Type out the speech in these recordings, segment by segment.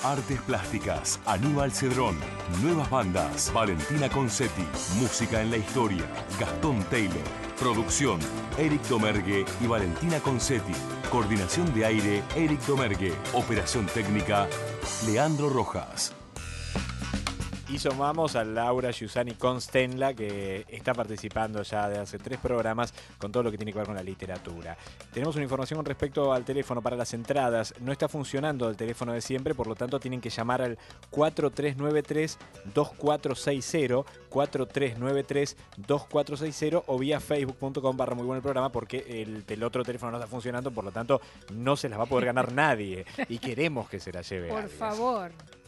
Artes plásticas, Aníbal Cedrón. Nuevas bandas, Valentina Concetti. Música en la historia, Gastón Taylor. Producción, Eric Domergue y Valentina Concetti. Coordinación de aire, Eric Domergue. Operación técnica, Leandro Rojas. Y sumamos a Laura Giussani Constenla, que está participando ya de hace 3 programas con todo lo que tiene que ver con la literatura. Tenemos una información con respecto al teléfono para las entradas. No está funcionando el teléfono de siempre, por lo tanto tienen que llamar al 4393-2460, 4393-2460 o vía facebook.com/muy bueno el programa, porque el otro teléfono no está funcionando, por lo tanto no se las va a poder ganar nadie y queremos que se la lleve Por alguien. favor.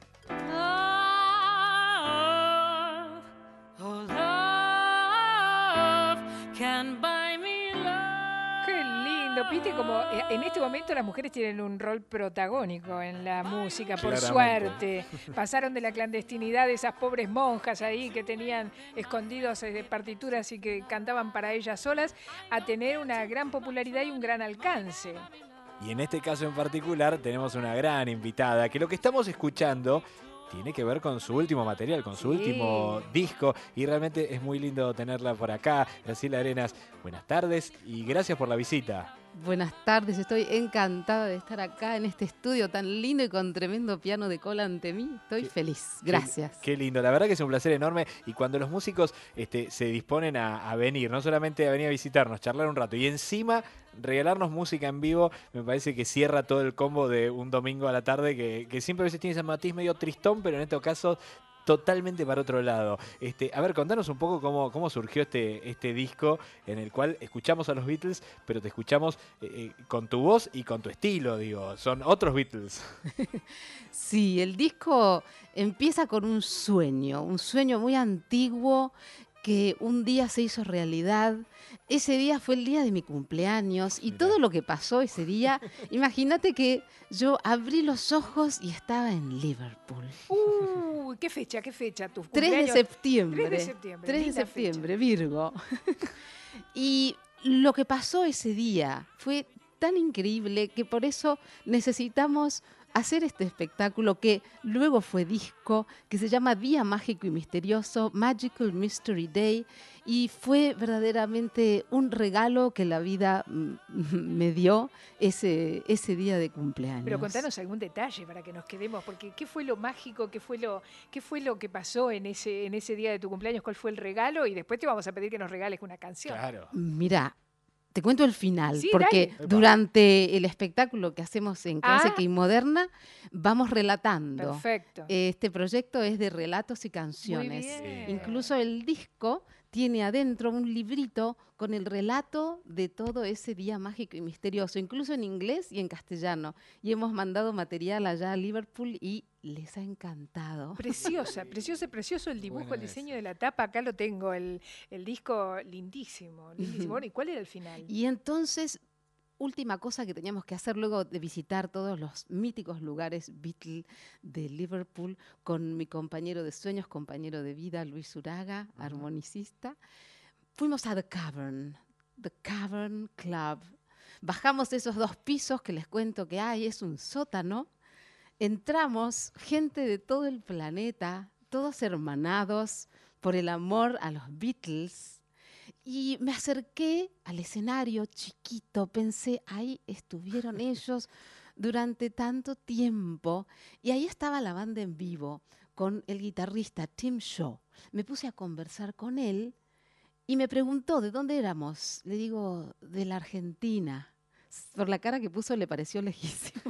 Qué lindo, viste como en este momento las mujeres tienen un rol protagónico en la música, por Claramente. suerte. Pasaron de la clandestinidad de esas pobres monjas ahí que tenían escondidos partituras y que cantaban para ellas solas, a tener una gran popularidad y un gran alcance. Y en este caso en particular tenemos una gran invitada, que lo que estamos escuchando tiene que ver con su último material, con su último disco, y realmente es muy lindo tenerla por acá. Graciela Arenas, buenas tardes y gracias por la visita. Buenas tardes, estoy encantada de estar acá en este estudio tan lindo y con tremendo piano de cola ante mí. Estoy feliz, gracias. Qué lindo, la verdad que es un placer enorme, y cuando los músicos se disponen a venir, no solamente a venir a visitarnos, charlar un rato y encima regalarnos música en vivo, me parece que cierra todo el combo de un domingo a la tarde que siempre a veces tiene ese matiz medio tristón, pero en este caso totalmente para otro lado. A ver, contanos un poco cómo surgió este disco en el cual escuchamos a los Beatles, pero te escuchamos con tu voz y con tu estilo, digo, son otros Beatles. Sí, el disco empieza con un sueño muy antiguo que un día se hizo realidad. Ese día fue el día de mi cumpleaños y todo lo que pasó ese día, imagínate que yo abrí los ojos y estaba en Liverpool. ¿Qué fecha? ¿Tu 3 de cumpleaños? septiembre. 3 de septiembre. 3 de linda septiembre, Virgo. Y lo que pasó ese día fue tan increíble que por eso necesitamos hacer este espectáculo que luego fue disco, que se llama Día Mágico y Misterioso, Magical Mystery Day, y fue verdaderamente un regalo que la vida me dio ese día de cumpleaños. Pero contanos algún detalle para que nos quedemos, porque ¿qué fue lo mágico? ¿Qué fue lo que pasó en ese día de tu cumpleaños? ¿Cuál fue el regalo? Y después te vamos a pedir que nos regales una canción. Claro. Mira, te cuento el final, Sí, porque dale. durante el espectáculo que hacemos en Clásica y Moderna vamos relatando. Perfecto. Este proyecto es de relatos y canciones. Muy bien. Incluso el disco tiene adentro un librito con el relato de todo ese día mágico y misterioso, incluso en inglés y en castellano. Y hemos mandado material allá a Liverpool y les ha encantado. Precioso el dibujo, el diseño de la tapa. Acá lo tengo, el disco lindísimo. Bueno, ¿y cuál era el final? Y entonces, última cosa que teníamos que hacer luego de visitar todos los míticos lugares Beatle de Liverpool con mi compañero de sueños, compañero de vida, Luis Uraga, armonicista. Fuimos a The Cavern Club. Bajamos esos 2 pisos que les cuento que hay, es un sótano. Entramos, gente de todo el planeta, todos hermanados por el amor a los Beatles. Y me acerqué al escenario chiquito, pensé, ahí estuvieron ellos durante tanto tiempo. Y ahí estaba la banda en vivo con el guitarrista Tim Shaw. Me puse a conversar con él y me preguntó de dónde éramos. Le digo, de la Argentina. Por la cara que puso le pareció lejísimo.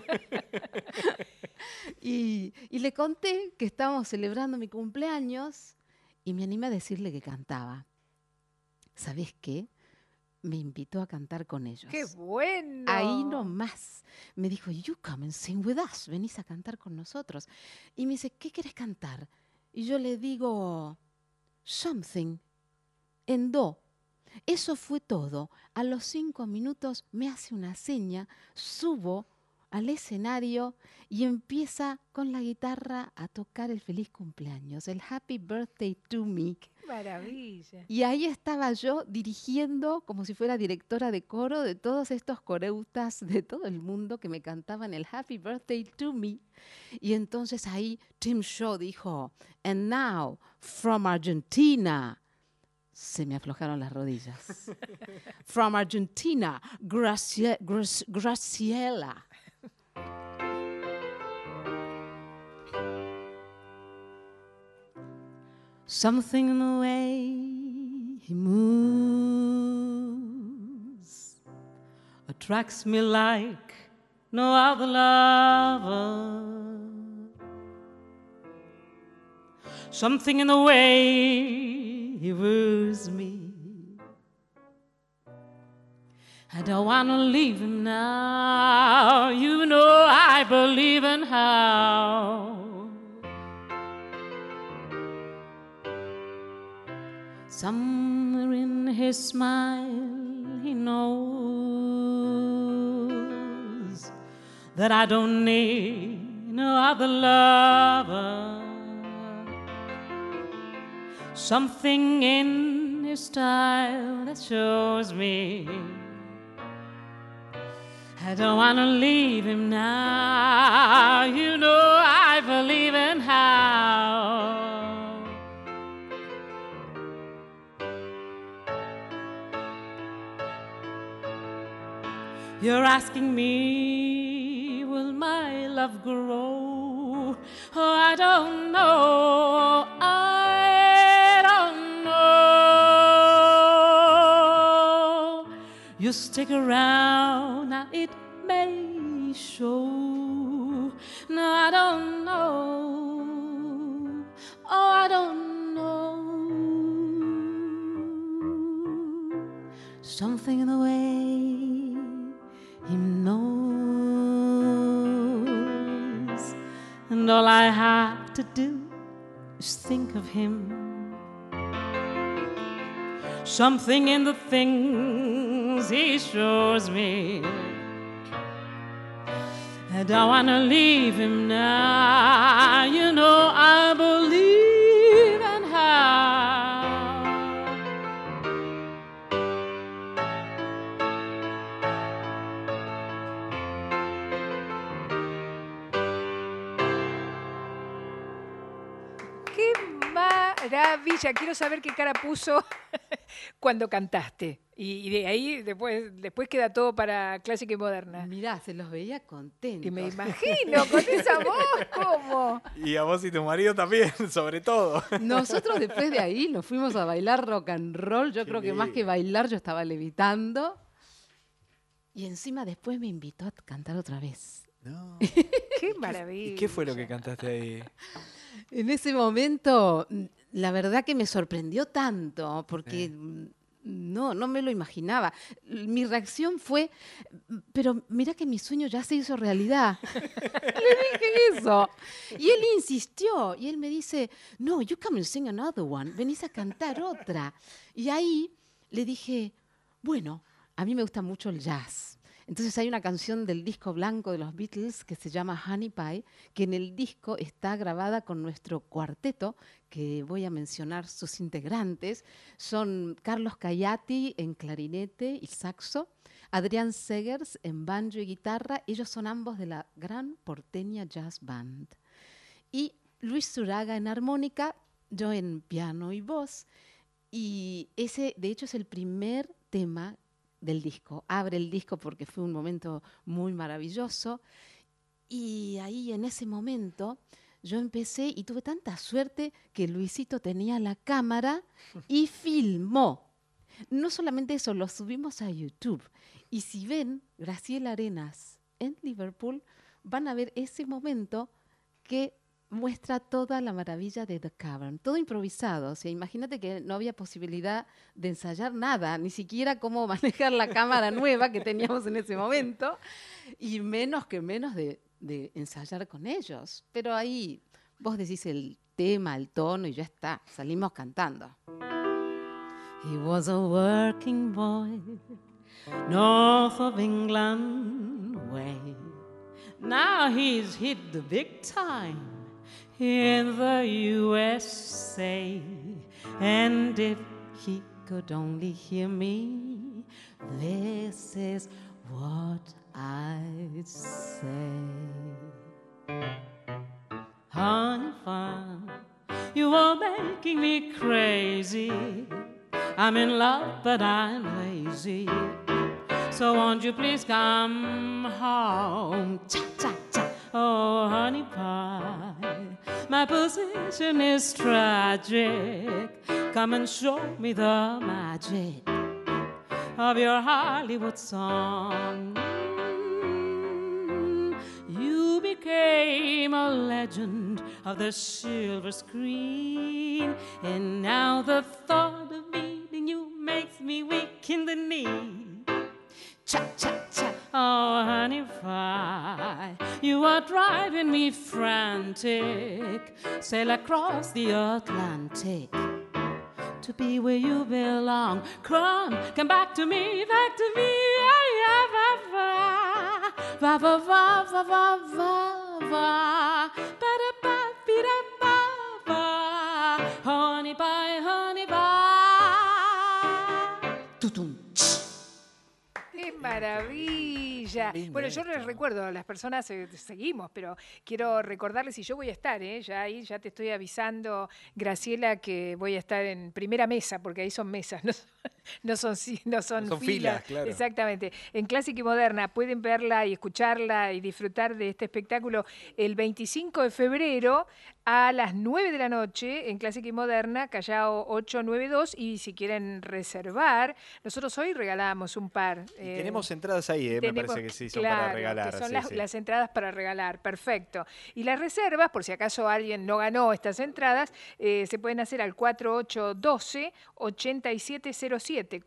y le conté que estábamos celebrando mi cumpleaños y me animé a decirle que cantaba. ¿Sabés qué? Me invitó a cantar con ellos. ¡Qué bueno! Ahí nomás. Me dijo, you come and sing with us. Venís a cantar con nosotros. Y me dice, ¿qué querés cantar? Y yo le digo, something, en do. Eso fue todo. A los 5 minutos me hace una seña, subo al escenario y empieza con la guitarra a tocar el feliz cumpleaños, el Happy Birthday to Me. Qué maravilla. Y ahí estaba yo dirigiendo, como si fuera directora de coro, de todos estos coreutas de todo el mundo que me cantaban el Happy Birthday to Me. Y entonces ahí Tim Shaw dijo, "And now, from Argentina." Se me aflojaron las rodillas. "From Argentina, Graciela." Something in the way he moves attracts me like no other lover. Something in the way he woos me. I don't want to leave him now. You know I believe in how. Somewhere in his smile he knows that I don't need no other lover. Something in his style that shows me I don't want to leave him now. You know I believe in how. You're asking me, will my love grow? Oh, I don't know. I don't know. You stick around, now it may show. No, I don't know. Oh, I don't know. Something in the way he knows, and all I have to do is think of him. Something in the things he shows me, I don't want to leave him now. You know I believe in how. ¡Qué maravilla! Quiero saber qué cara puso cuando cantaste. Y de ahí después queda todo para clásica y moderna. Mirá, se los veía contentos. Y me imagino, con esa voz, ¿cómo? Y a vos y tu marido también, sobre todo. Nosotros después de ahí nos fuimos a bailar rock and roll. Yo Qué creo que más lindo. que bailar yo estaba levitando. Y encima después me invitó a cantar otra vez. No. ¡Qué maravilla! ¿Y qué fue lo que cantaste ahí? En ese momento, la verdad que me sorprendió tanto, porque no me lo imaginaba. Mi reacción fue, pero mira que mi sueño ya se hizo realidad. Le dije eso. Y él insistió, y él me dice, no, you come and sing another one, venís a cantar otra. Y ahí le dije, bueno, a mí me gusta mucho el jazz. Entonces hay una canción del disco blanco de los Beatles que se llama Honey Pie, que en el disco está grabada con nuestro cuarteto, que voy a mencionar sus integrantes. Son Carlos Cayati en clarinete y saxo, Adrián Segers en banjo y guitarra. Ellos son ambos de la Gran Porteña Jazz Band. Y Luis Zuraga en armónica, yo en piano y voz. Y ese, de hecho, es el primer tema del disco. Abre el disco porque fue un momento muy maravilloso. Y ahí en ese momento yo empecé y tuve tanta suerte que Luisito tenía la cámara y filmó. No solamente eso, lo subimos a YouTube. Y si ven Graciela Arenas en Liverpool, van a ver ese momento que muestra toda la maravilla de The Cavern, todo improvisado. O sea, imagínate que no había posibilidad de ensayar nada, ni siquiera cómo manejar la cámara nueva que teníamos en ese momento, y menos de ensayar con ellos. Pero ahí vos decís el tema, el tono, y ya está, salimos cantando. He was a working boy, north of England way. Now he's hit the big time in the USA. And if he could only hear me, this is what I'd say. Honey fun, you are making me crazy. I'm in love, but I'm lazy. So won't you please come home? Cha-cha-cha. Oh, honey pie, my position is tragic. Come and show me the magic of your Hollywood song. You became a legend of the silver screen, and now the thought of meeting you makes me weak in the knee. Cha-cha-cha, oh honey pie, you are driving me frantic. Sail across the Atlantic to be where you belong. Come back to me, back to me. Va va va va va va va. Ba da ba bi da ba ba. Honey pie, honey pie. Tutum. ¡Qué maravilla! Lindo Bueno, yo esto. les recuerdo, a las personas seguimos, pero quiero recordarles, y yo voy a estar, ya ahí ya te estoy avisando, Graciela, que voy a estar en primera mesa, porque ahí son mesas, no son son filas, claro. Exactamente. En Clásica y Moderna pueden verla y escucharla y disfrutar de este espectáculo el 25 de febrero a las 9 de la noche en Clásica y Moderna, Callao 892, y si quieren reservar, nosotros hoy regalamos un par. Y tenemos entradas ahí, me tenemos, parece que sí, son claro, para regalar. que son sí, las, sí. las entradas para regalar, perfecto. Y las reservas, por si acaso alguien no ganó estas entradas, se pueden hacer al 4812-8707,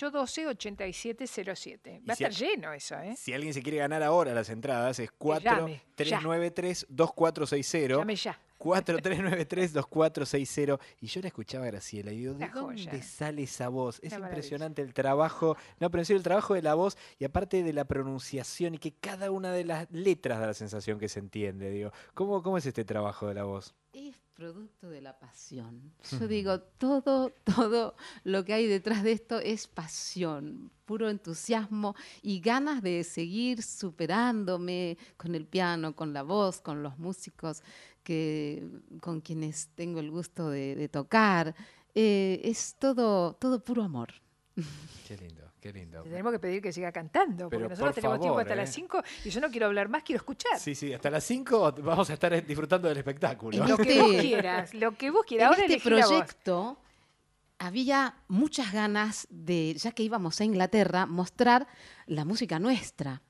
4812-8707. Va a si estar lleno eso, ¿eh? Si alguien se quiere ganar ahora las entradas, es llame, 4393-2460. Llame ya. 4393-2460. Y yo la escuchaba a Graciela y digo, ¿de Una dónde joya. sale esa voz? Es Una impresionante el trabajo, no, pero en serio, el trabajo de la voz y aparte de la pronunciación y que cada una de las letras da la sensación que se entiende, digo. ¿Cómo es este trabajo de la voz? Es producto de la pasión. Yo digo, todo lo que hay detrás de esto es pasión, puro entusiasmo y ganas de seguir superándome con el piano, con la voz, con los músicos con quienes tengo el gusto de tocar. Es todo puro amor. Qué lindo, qué lindo. Le tenemos que pedir que siga cantando, porque Pero nosotros por tenemos tiempo favor, hasta las 5 y yo no quiero hablar más, quiero escuchar. Sí, hasta las 5 vamos a estar disfrutando del espectáculo. Lo que vos quieras, lo que vos quieras. Ahora En este elegí la voz. proyecto había muchas ganas de, ya que íbamos a Inglaterra, mostrar la música nuestra.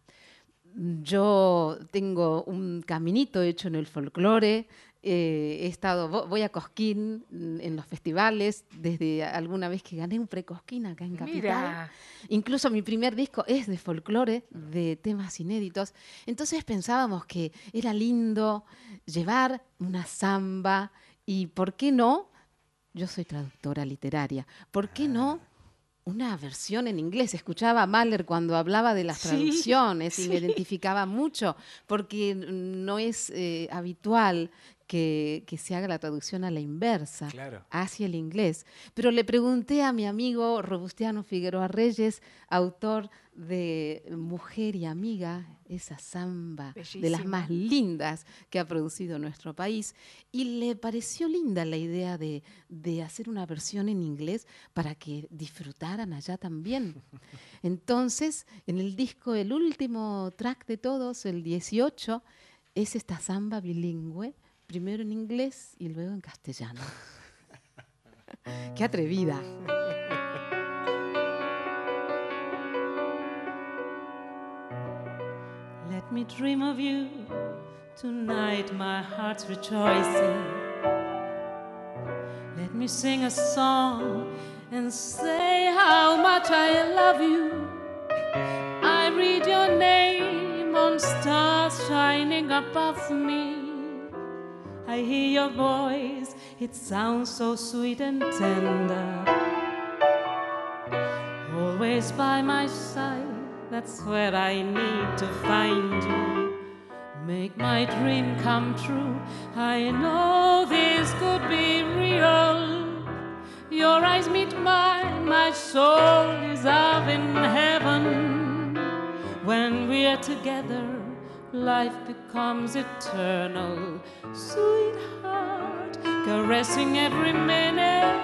Yo tengo un caminito hecho en el folclore. Voy a Cosquín en los festivales, desde alguna vez que gané un pre-Cosquín acá en Capital. Mira. Incluso mi primer disco es de folclore, de temas inéditos. Entonces pensábamos que era lindo llevar una samba y, ¿por qué no? Yo soy traductora literaria. ¿Por qué no una versión en inglés? Escuchaba a Mahler cuando hablaba de las traducciones y me identificaba mucho, porque no es habitual que se haga la traducción a la inversa, Claro. hacia el inglés. Pero le pregunté a mi amigo Robustiano Figueroa Reyes, autor de Mujer y Amiga, esa samba de las Bellísima. más lindas que ha producido nuestro país, y le pareció linda la idea de hacer una versión en inglés para que disfrutaran allá también. Entonces, en el disco, el último track de todos, el 18, es esta samba bilingüe, primero en inglés y luego en castellano. ¡Qué atrevida! Let me dream of you tonight, my heart's rejoicing. Let me sing a song and say how much I love you. I read your name on stars shining above me. I hear your voice, it sounds so sweet and tender. Always by my side, that's where I need to find you. make my dream come true. I know this could be real. Your eyes meet mine, my soul is up in heaven. When we're together, life becomes eternal. Sweetheart, caressing every minute,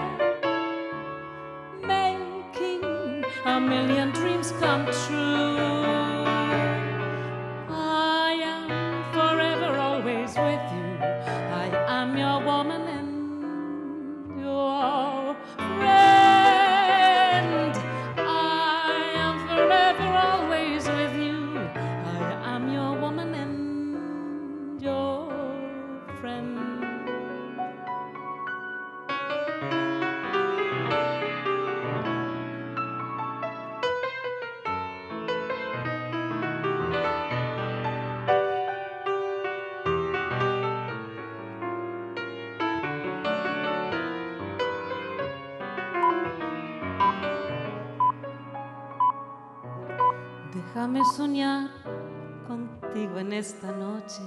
making a million dreams come true. I am forever always with you. I am your woman and your friend. I am forever always with you. I am your woman and your friend. Déjame soñar contigo en esta noche.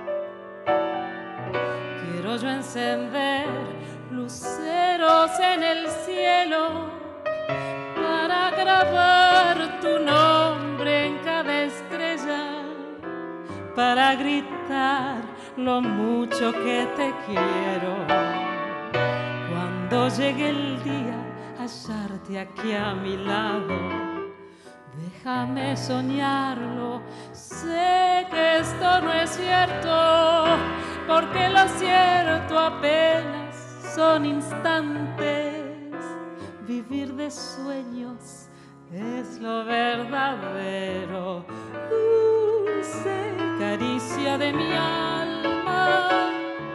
Quiero yo encender luceros en el cielo para grabar tu nombre en cada estrella, para gritar lo mucho que te quiero. Cuando llegue el día, hallarte aquí a mi lado. Déjame soñarlo, sé que esto no es cierto, porque lo cierto apenas son instantes. Vivir de sueños es lo verdadero. Dulce caricia de mi alma,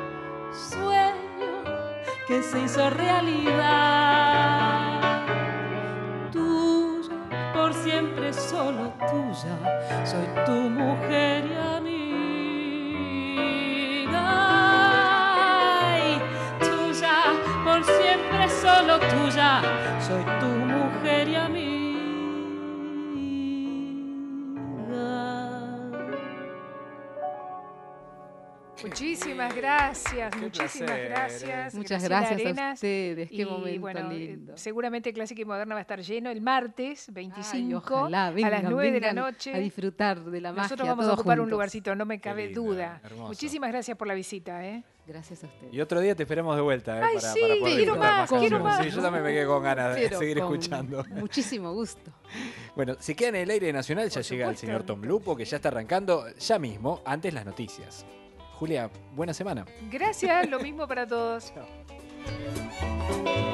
sueño que se hizo realidad. Por siempre solo tuya, soy tu mujer y amiga. Ay, tuya, por siempre solo tuya, soy tu mujer y amiga. Muchísimas gracias, Qué muchísimas placer, gracias. Muchas Graciela gracias a Arenas. ustedes, qué Y momento bueno, lindo. seguramente Clásica y Moderna va a estar lleno el martes Ay, 25 ojalá, a las vengan, 9 de la vengan noche. a disfrutar de la magia. Nosotros vamos a todos ocupar un juntos. lugarcito, no me Qué cabe lindo, duda. hermoso. Muchísimas gracias por la visita. Gracias a ustedes. Y otro día te esperamos de vuelta, Ay, para sí, poder quiero disfrutar más, quiero canciones. más. Sí, yo también me quedé con ganas de Pero seguir con escuchando. muchísimo gusto. Bueno, si queda en el aire nacional, ya Por llega el supuesto. señor Tom Lupo, que ya está arrancando ya mismo, antes las noticias. Julia, buena semana. Gracias, lo mismo para todos. Chao.